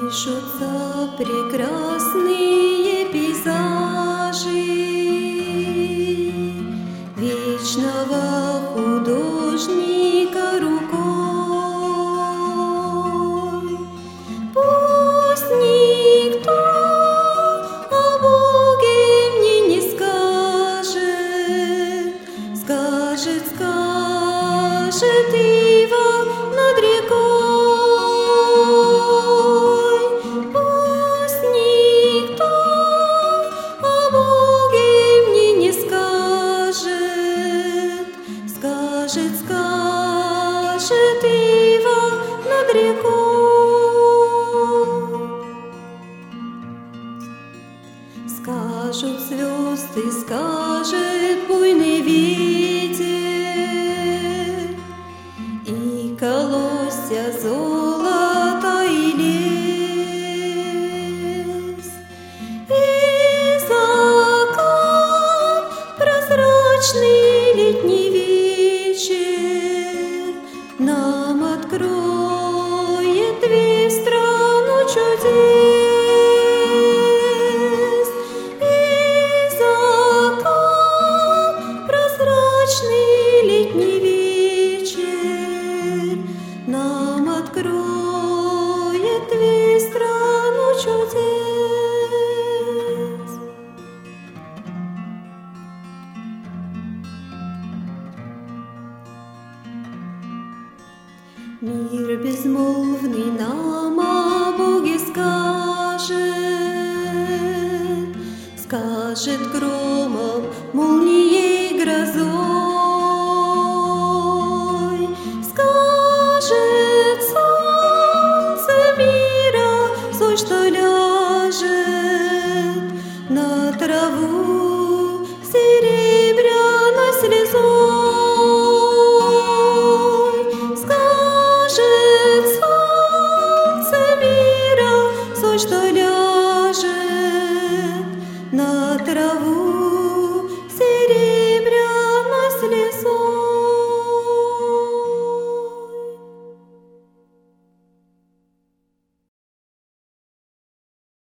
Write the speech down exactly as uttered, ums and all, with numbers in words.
Пишутся прекрасные пейзажи вечного художника рукой. Пусть никто о Боге мне не скажет, скажет, скажет Ива над рекой. Скажет, скажет Ива над рекой. Скажут звезды, скажет буйный ветер, и колосья золото и лес, и закат прозрачный летний вечер нам откроет дверь в страну чудес. И закат прозрачный летний вечер нам откроет дверь в страну чудес. Мир безмолвный нам о Боге скажет, скажет громом.